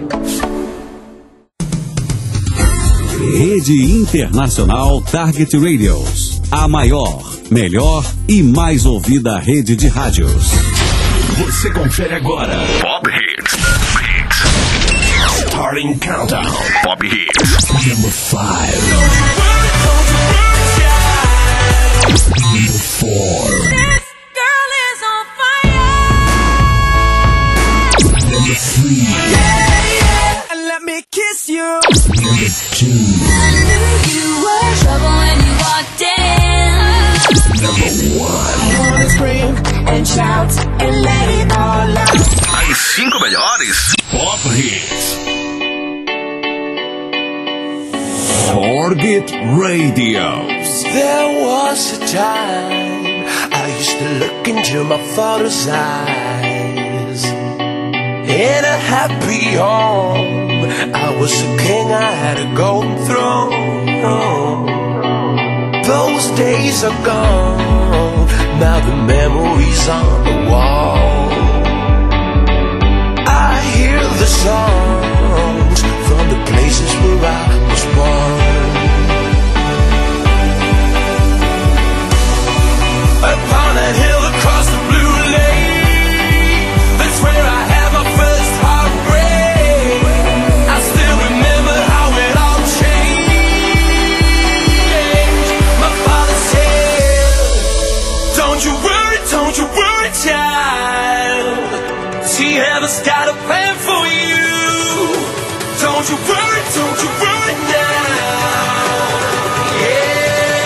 Rede Internacional Target Radios. A maior, melhor e mais ouvida rede de rádios. Você confere agora. Pop Hits. Starting Countdown. Pop Hits. Number 5. Number 4. This girl is on fire. Number 3. Yeah, and let me kiss you. Number 2. I knew you were trouble when you walked in. Number 1. I wanna scream and shout and let it all out. As 5 melhores Pop Hits. Target Radios. There was a time I used to look into my father's eyes. In a happy home, I was a king, I had a golden throne. Those days are gone, now the memories on the wall. I hear the songs from the places where I was born. Upon a hill across the blue lake, that's where I had my first heartbreak. I still remember how it all changed. My father said, don't you worry, child. See, heaven's got a plan for you. Don't you worry now. Yeah.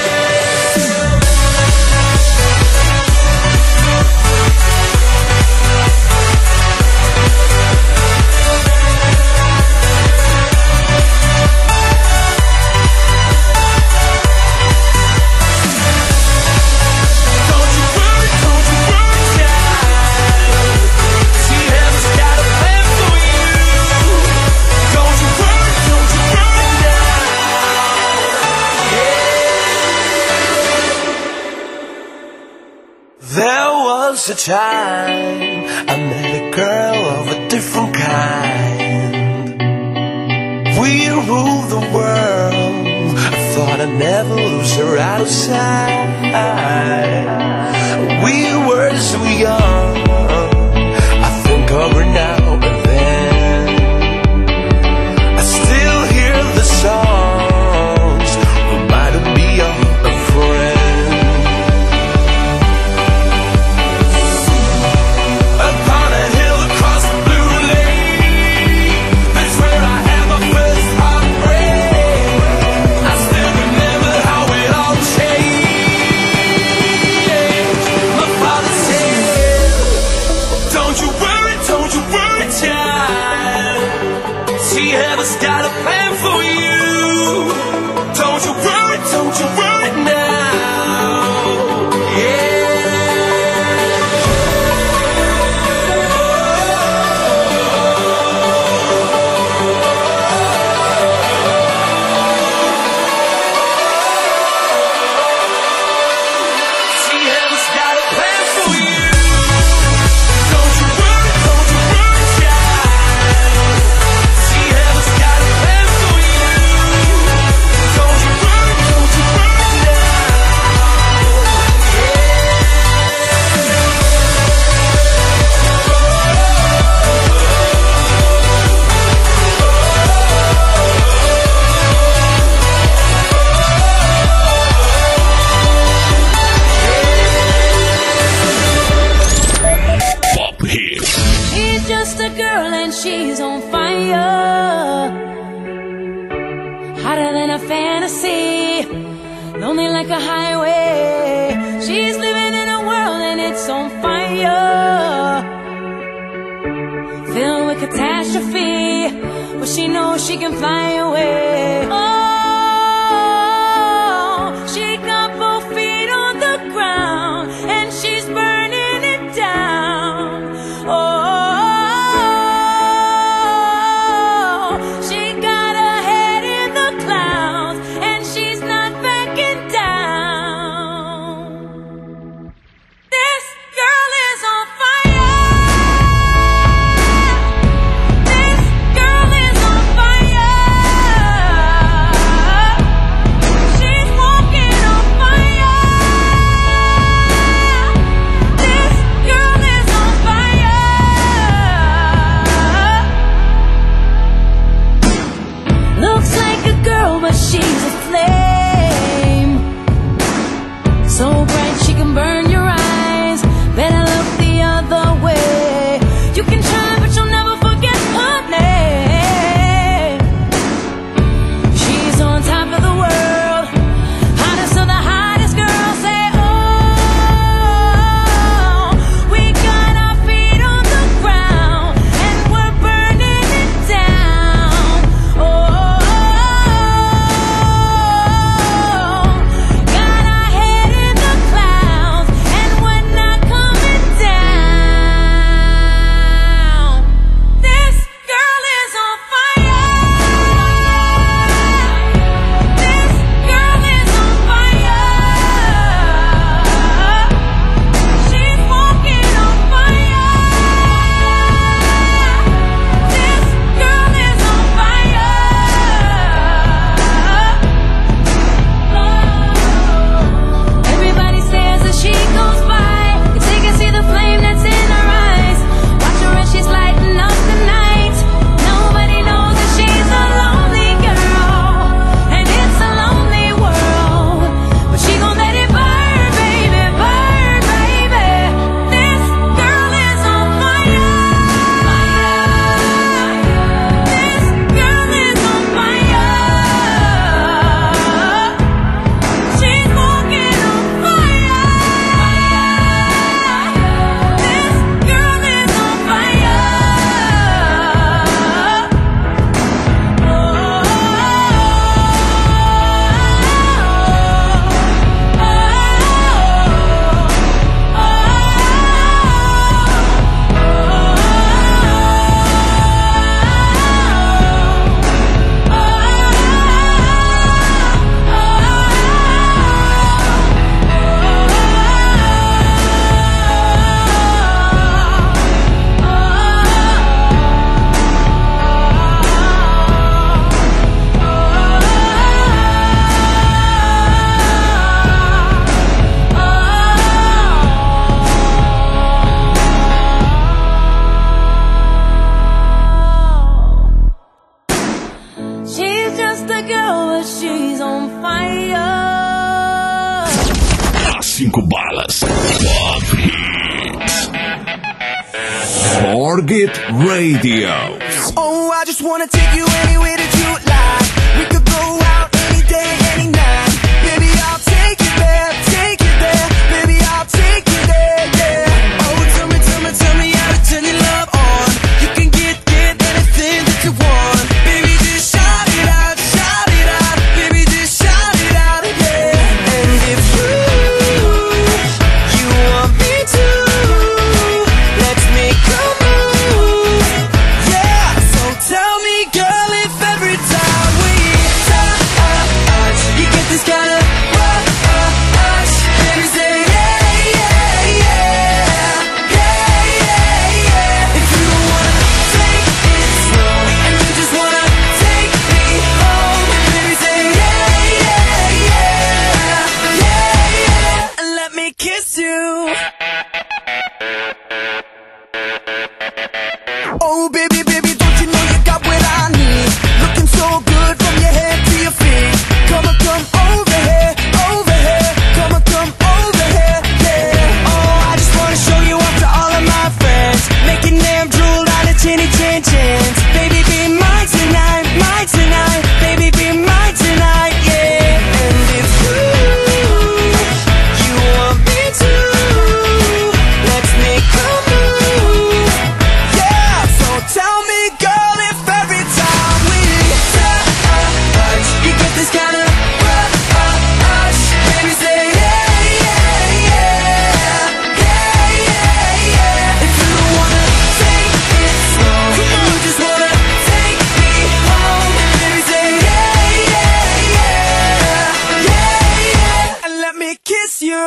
There was a time I met a girl of a different kind. We ruled the world. I thought I'd never lose her out of sight. We were so young. I think of her now and then. I still hear the songs reminding me of a friend. Heaven's got a plan for you. Don't you worry now. Yeah. See, heaven's got a plan for you. Don't you worry, child. See, heaven's got a plan for you. Don't you worry now. Pop Hits. She's just a girl and she's on fire. Hotter than a fantasy. Lonely like a highway. She's living in a world and it's on fire. Filled with catastrophe. But she knows she can fly away. Oh, she got both feet on the ground and she's burning it down. Oh, she got her head in the clouds and she's not backing down. This girl is on fire. This girl 5 balas. Pop Hits. Target Radio. Oh, I just wanna take you anywhere that you like. We could go out any day, any night. Baby, I'll take you there, take you there. Baby, I'll take you there, yeah. Oh, tell me how to turn your love on. You can get anything that you want. Baby, just shout it out, baby, just shout it out, yeah. And if you want me to, let's make a move, yeah. So tell me, girl, if every time we touch, you get this kind of rush, baby, say yeah, yeah, yeah, yeah, yeah, yeah. If you don't wanna take it slow and you just wanna take me home, baby, say yeah, yeah, yeah, yeah, yeah, and let me kiss you. Oh, baby, don't you know you got what I need? Looking so good from your head to your feet. Come on, come over here, come on, come over here, yeah. Oh, I just wanna show you off to all of my friends, making them drool on a chinny chin chins. Baby, be mine tonight, baby, be mine tonight, yeah. And if you want me to, let's make a move, yeah. So tell me, girl, if every time we touch, you get this kind of rush, baby, say yeah, yeah, yeah, yeah, yeah, yeah. If you don't wanna take it slow and you just wanna take me home, baby, say yeah, yeah, yeah, yeah, yeah, and let me kiss you.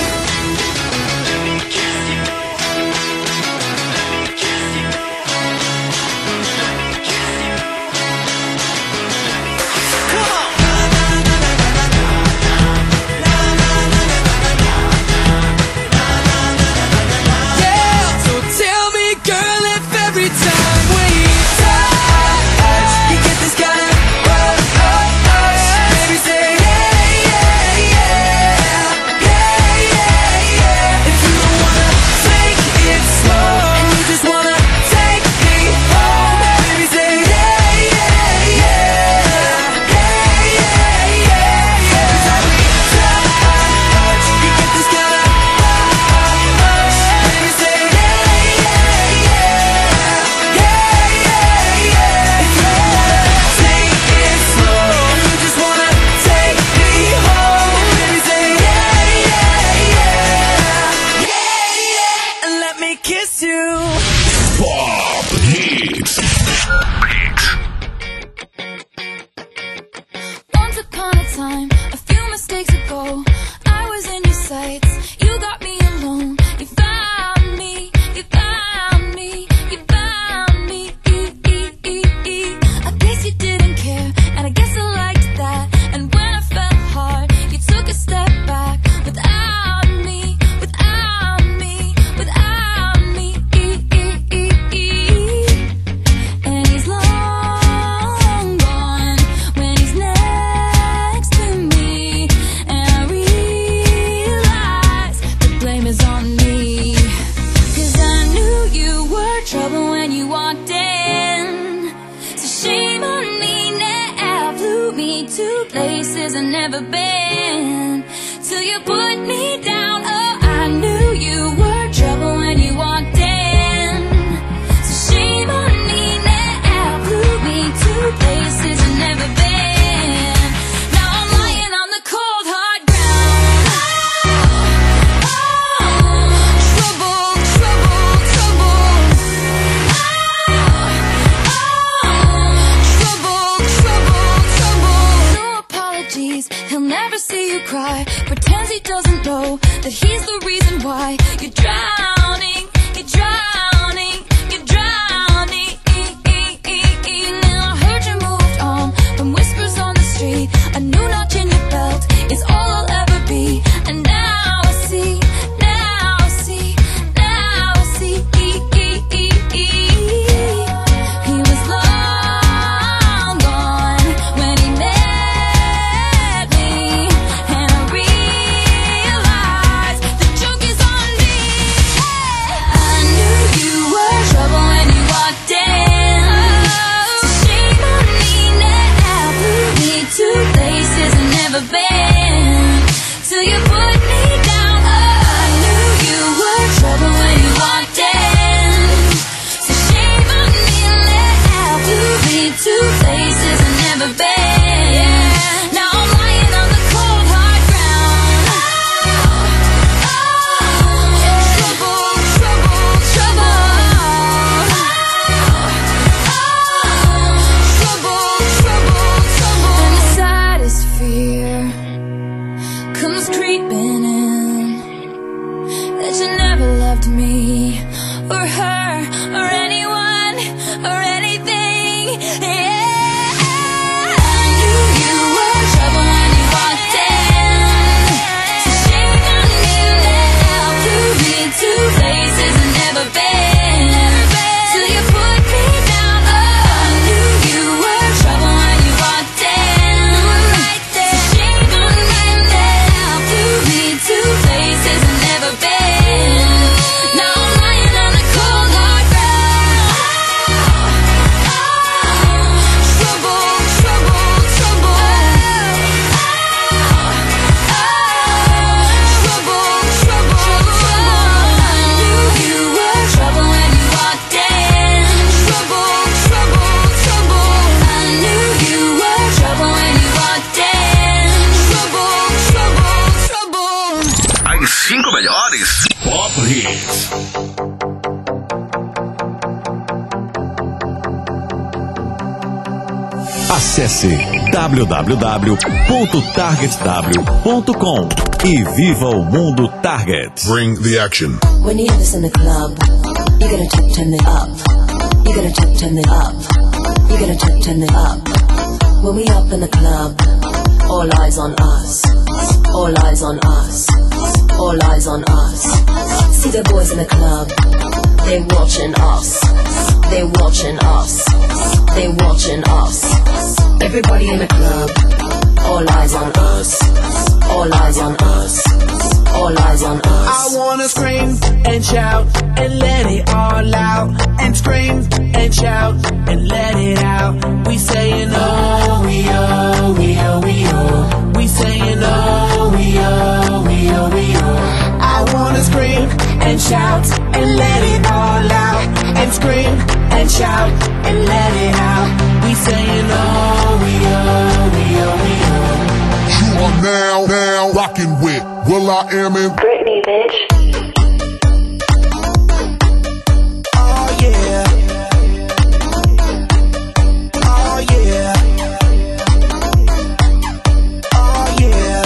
Yeah, so tell me, girl, if every time we touch, you get this kind of rush, baby, say yeah, yeah, yeah, yeah, yeah, yeah. If you don't wanna take it slow and you just wanna take me home, baby, say yeah, yeah, yeah, yeah, yeah, yeah, yeah. 'Cause touch, you get this kind of rush, baby, say yeah, yeah, yeah, yeah, yeah. If you wanna take it slow and you just wanna take me home, baby, say yeah, yeah, yeah, yeah, yeah, and let me kiss you. Pop Hits. Once upon a time, a few mistakes ago, I was in your sights. You got me alone. You found me. You found me. You found me. I guess you didn't care, and I guess I liked that. And when I fell hard, you took a step back. Without me, without me, without me. And he's long gone when he's next to me. And I realize the blame is on me. 'Cause I knew you were trouble when you walked in. So shame on me now, flew me to places I've never been. Till you put me down, oh, I knew you were trouble when you walked in. So shame on me now, flew me to places I've never been. Now I'm lying on the cold hard ground. Trouble, trouble, trouble. Trouble, trouble, trouble. No apologies, he'll never see you cry. Pretends he doesn't know that he's the reason why you're drowning, you're drowning, you're drowning. Now I heard you moved on from whispers on the street. A new notch in your belt is all I'll ever be. And now I see, now I see, now I see. He was long gone when he met me. And I realized never been. Till you put me down. I knew you were trouble when you walked in. So shame on me, let out, blew me to places I've never been. Now I'm lying on the cold hard ground. Trouble, trouble, trouble. Trouble, trouble, trouble. And the saddest fear comes creeping in, that you never loved me or her or anyone or anything. Yeah. I knew you were trouble when you walked in. So shame on me, let out, blew me to places I've never been. Till you put me down. I knew you were trouble when you walked in. So shame on me, let out, blew me to places I've never been. Now I'm lying on the cold hard ground. Trouble, trouble, trouble. Trouble, trouble, trouble. I knew you were trouble when you walked in. Trouble, trouble, trouble. I knew you were trouble when you walked in. Trouble, trouble, trouble. As 5 melhores Pop Hits. Acesse www.targetw.com e viva o mundo Target. Bring the action. When you hear this in the club, you gotta turn it up. You gotta turn it up. You gotta turn it up. When we up in the club, all eyes on us. All eyes on us. All eyes on us. See the boys in the club, they watching us. They watching us. They watching us. Everybody in the club, all eyes on us. All eyes on us. All eyes on us. I wanna scream and shout and let it all out. And scream and shout and let it out. We saying oh, we oh, we oh, we oh. We saying oh, we oh, we oh, we oh. I wanna scream and shout and let it all out. And scream and shout and let it out. We saying oh, we oh, we oh, we oh. You are now rocking with will.i.am in Britney, bitch. Oh yeah. Oh yeah. Oh yeah.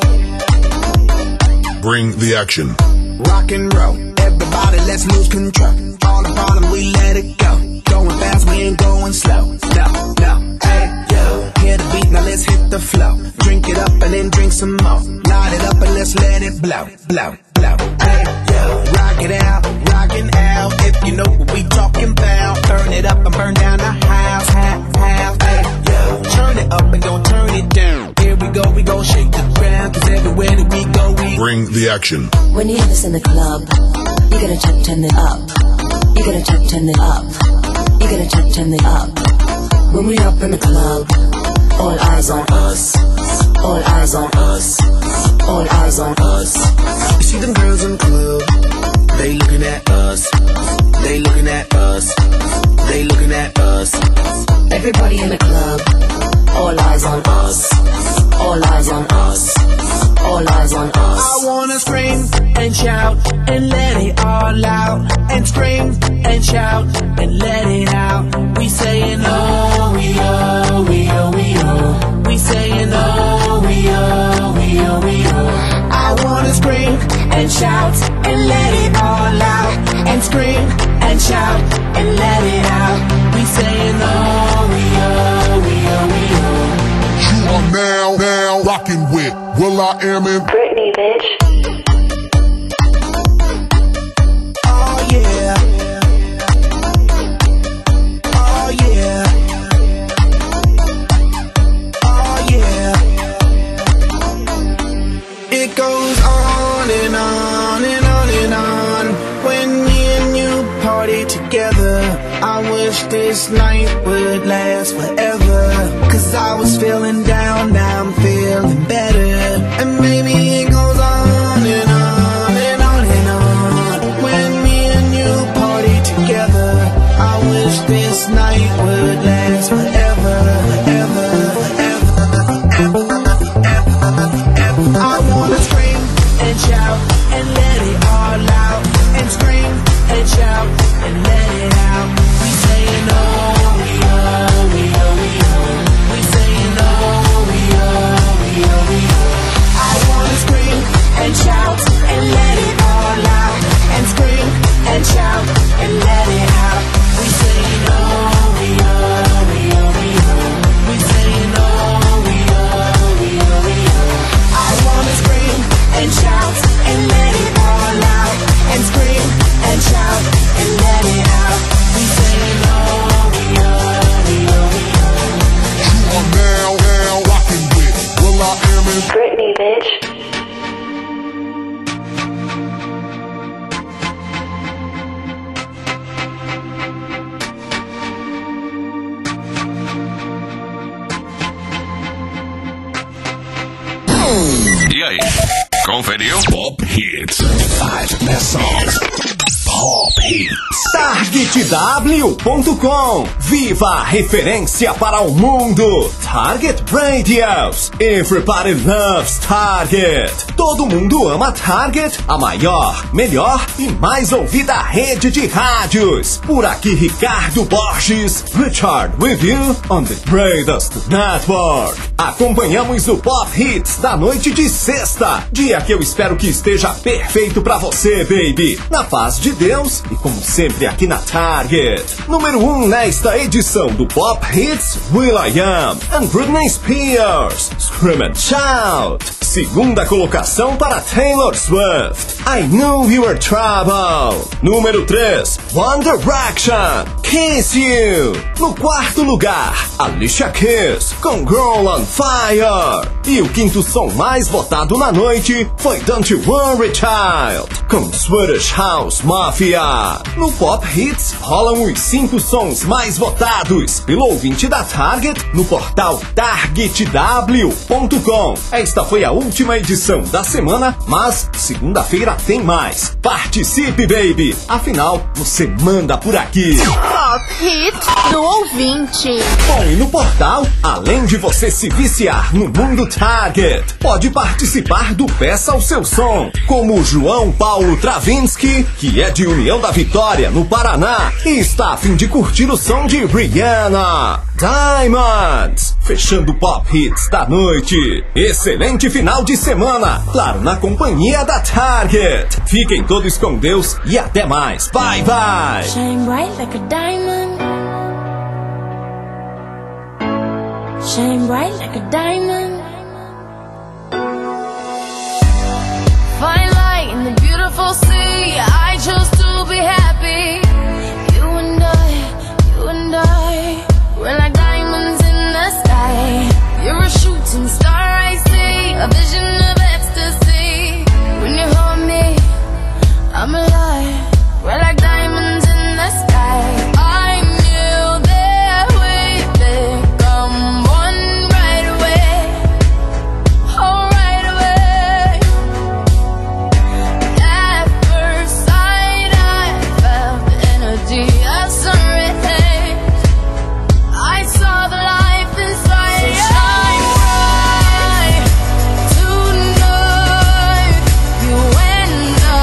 Bring the action. Rock and roll, everybody let's lose control. All the bottom we let it go. Going fast, we ain't going slow. No, no, hey, yo. Hear the beat, now let's hit the flow. Drink it up and then drink some more. Light it up and let's let it blow, blow, blow. Hey, yo. Rock it out, rockin' out. If you know what we talking about. Turn it up and burn down the house, house. Hey, yo. Turn it up and don't turn it down. Here we go shake the ground. Cause everywhere that we go, we Bring the action. When you hear this in the club, you gotta turn it up. You gotta turn it up. You gotta turn it up. When we up in the club, all eyes on us. All eyes on us. All eyes on us. You see them girls in the club, they looking at us. They looking at us. They looking at us. Everybody in the club, all eyes on us. All eyes on us. All eyes on us. I wanna scream and shout and let it all out. And scream and shout and let it out. We saying oh, we oh, we oh, we oh. We saying oh, we oh, we oh, we oh. I wanna scream and shout and let it all out. And scream and shout and let it out. We saying oh, we oh, we oh, we oh. You are now rocking with will.i.am in Britney, bitch. Oh yeah. Oh yeah. Oh yeah. It goes on and on and on and on. When me and you party together, I wish this night would last forever. Cause I was feeling down, now I'm feeling something better. And maybe it goes on and on and on and on. When me and you party together, I wish this night would last forever, ever, ever, ever. I wanna scream and shout and let it all out. And scream and shout and let it out. We saying oh, we oh, we oh, we oh. We saying oh, we oh, we oh, we oh. I wanna scream and shout and let it all out. And scream and shout and let it out. We saying oh, we oh, we oh, we oh. We saying oh, we oh, we oh, we oh. I wanna scream and shout and let it all out. And scream and shout and let it out. We saying oh, we oh, we oh, we oh. You are now rocking with Will I Am in Britney, bitch. E aí, conferiu? Pop Hits. 5 best songs. Pop Hits. TargetW.com. Viva a referência para o mundo. Target Radios. Everybody loves Target. Todo mundo ama Target, a maior, melhor e mais ouvida rede de rádios. Por aqui, Ricardo Borges. Richard with you on the greatest network. Acompanhamos o Pop Hits da noite de sexta. Dia que eu espero que esteja perfeito pra você, baby. Na paz de Deus e como sempre aqui na Target. Número 1 nesta edição do Pop Hits, will.i.am and Britney Spears, Scream and Shout. Segunda colocação para Taylor Swift, I Knew You Were Trouble. Número 3, One Direction, Kiss You. No quarto lugar, Alicia Keys com Girl on Fire. E o quinto som mais votado na noite foi Don't You Worry Child com Swedish House Mafia. No Pop Hits rolam os 5 sons mais votados pelo ouvinte da Target no portal TargetW.com. Esta foi a última edição da semana, mas segunda-feira tem mais. Participe, baby! Afinal, você manda por aqui. Pop Hits do ouvinte. Bom, e no portal, além de você se viciar no mundo Target, pode participar do Peça o Seu Som, como o João Paulo Travinsky, que é de União da Vitória, no Paraná, e está a fim de curtir o som de Rihanna, Diamonds, fechando o Pop Hits da noite. Excelente final de semana, claro, na companhia da Target. Fiquem todos com Deus e até mais. Bye, bye. Shine bright like a diamond. Shine bright like a diamond. Fine light in the beautiful sea. I chose to be happy. You and I, we're like diamonds in the sky. You're a shooting star, I see, a vision of ecstasy. When you hold me, I'm alive. We're like diamonds in the sky. I knew that we'd become one right away. Oh, right away. At first sight, I felt the energy of sun rays. I saw the life inside. So shine bright tonight. You and I,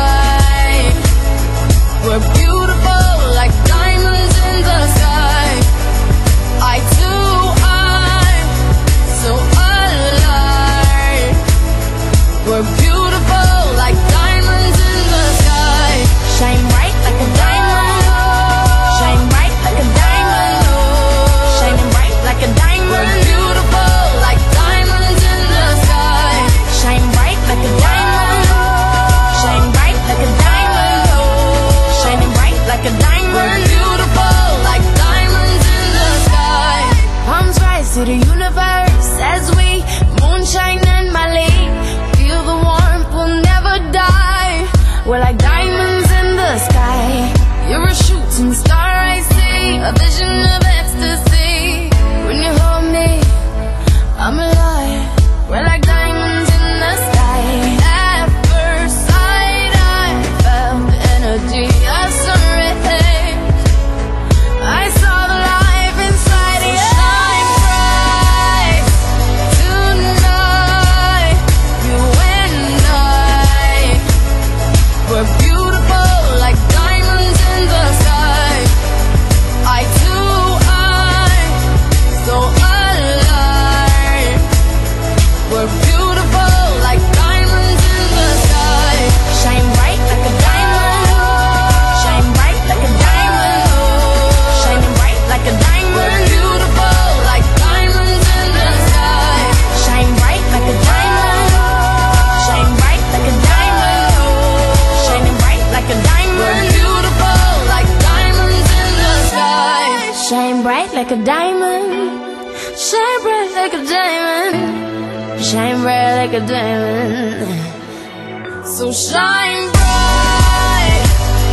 we're beautiful like diamonds in the sky. I too, I'm so alive. We're beautiful like diamonds in the sky. Shine bright like a diamond. Shine bright like a diamond. Shining bright like a diamond. We're beautiful like diamonds in the sky. Shine bright like a diamond. Shine bright like a diamond. Shining bright like a diamond. We're beautiful like diamonds in the sky. Palms rise to the universe as we moonshine and Mali. Feel the warmth, we'll never die. We're like diamonds in the sky. You're a shooting star, I see, a vision of ecstasy. When you hold me, I'm alive. We're like diamond. Shine bright like a diamond. Shine bright like a diamond. So shine bright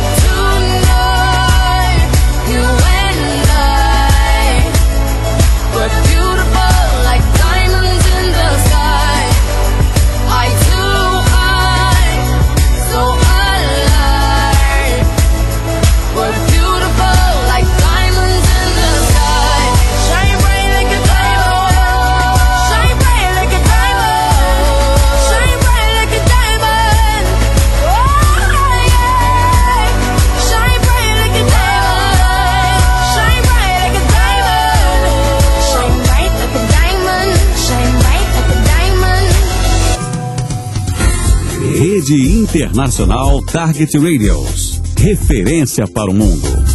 tonight. You and I were beautiful like diamonds in the sky. Eye to eye, so alive. We're beautiful like diamonds in the sky. Shine bright like a diamond. Shine bright like a diamond. Shine bright like a diamond. Oh yeah. Shine bright like a diamond. Shine bright like a diamond. Shine bright like a diamond. Shine bright like a diamond. Rede Internacional Target Radios. Referência para o mundo.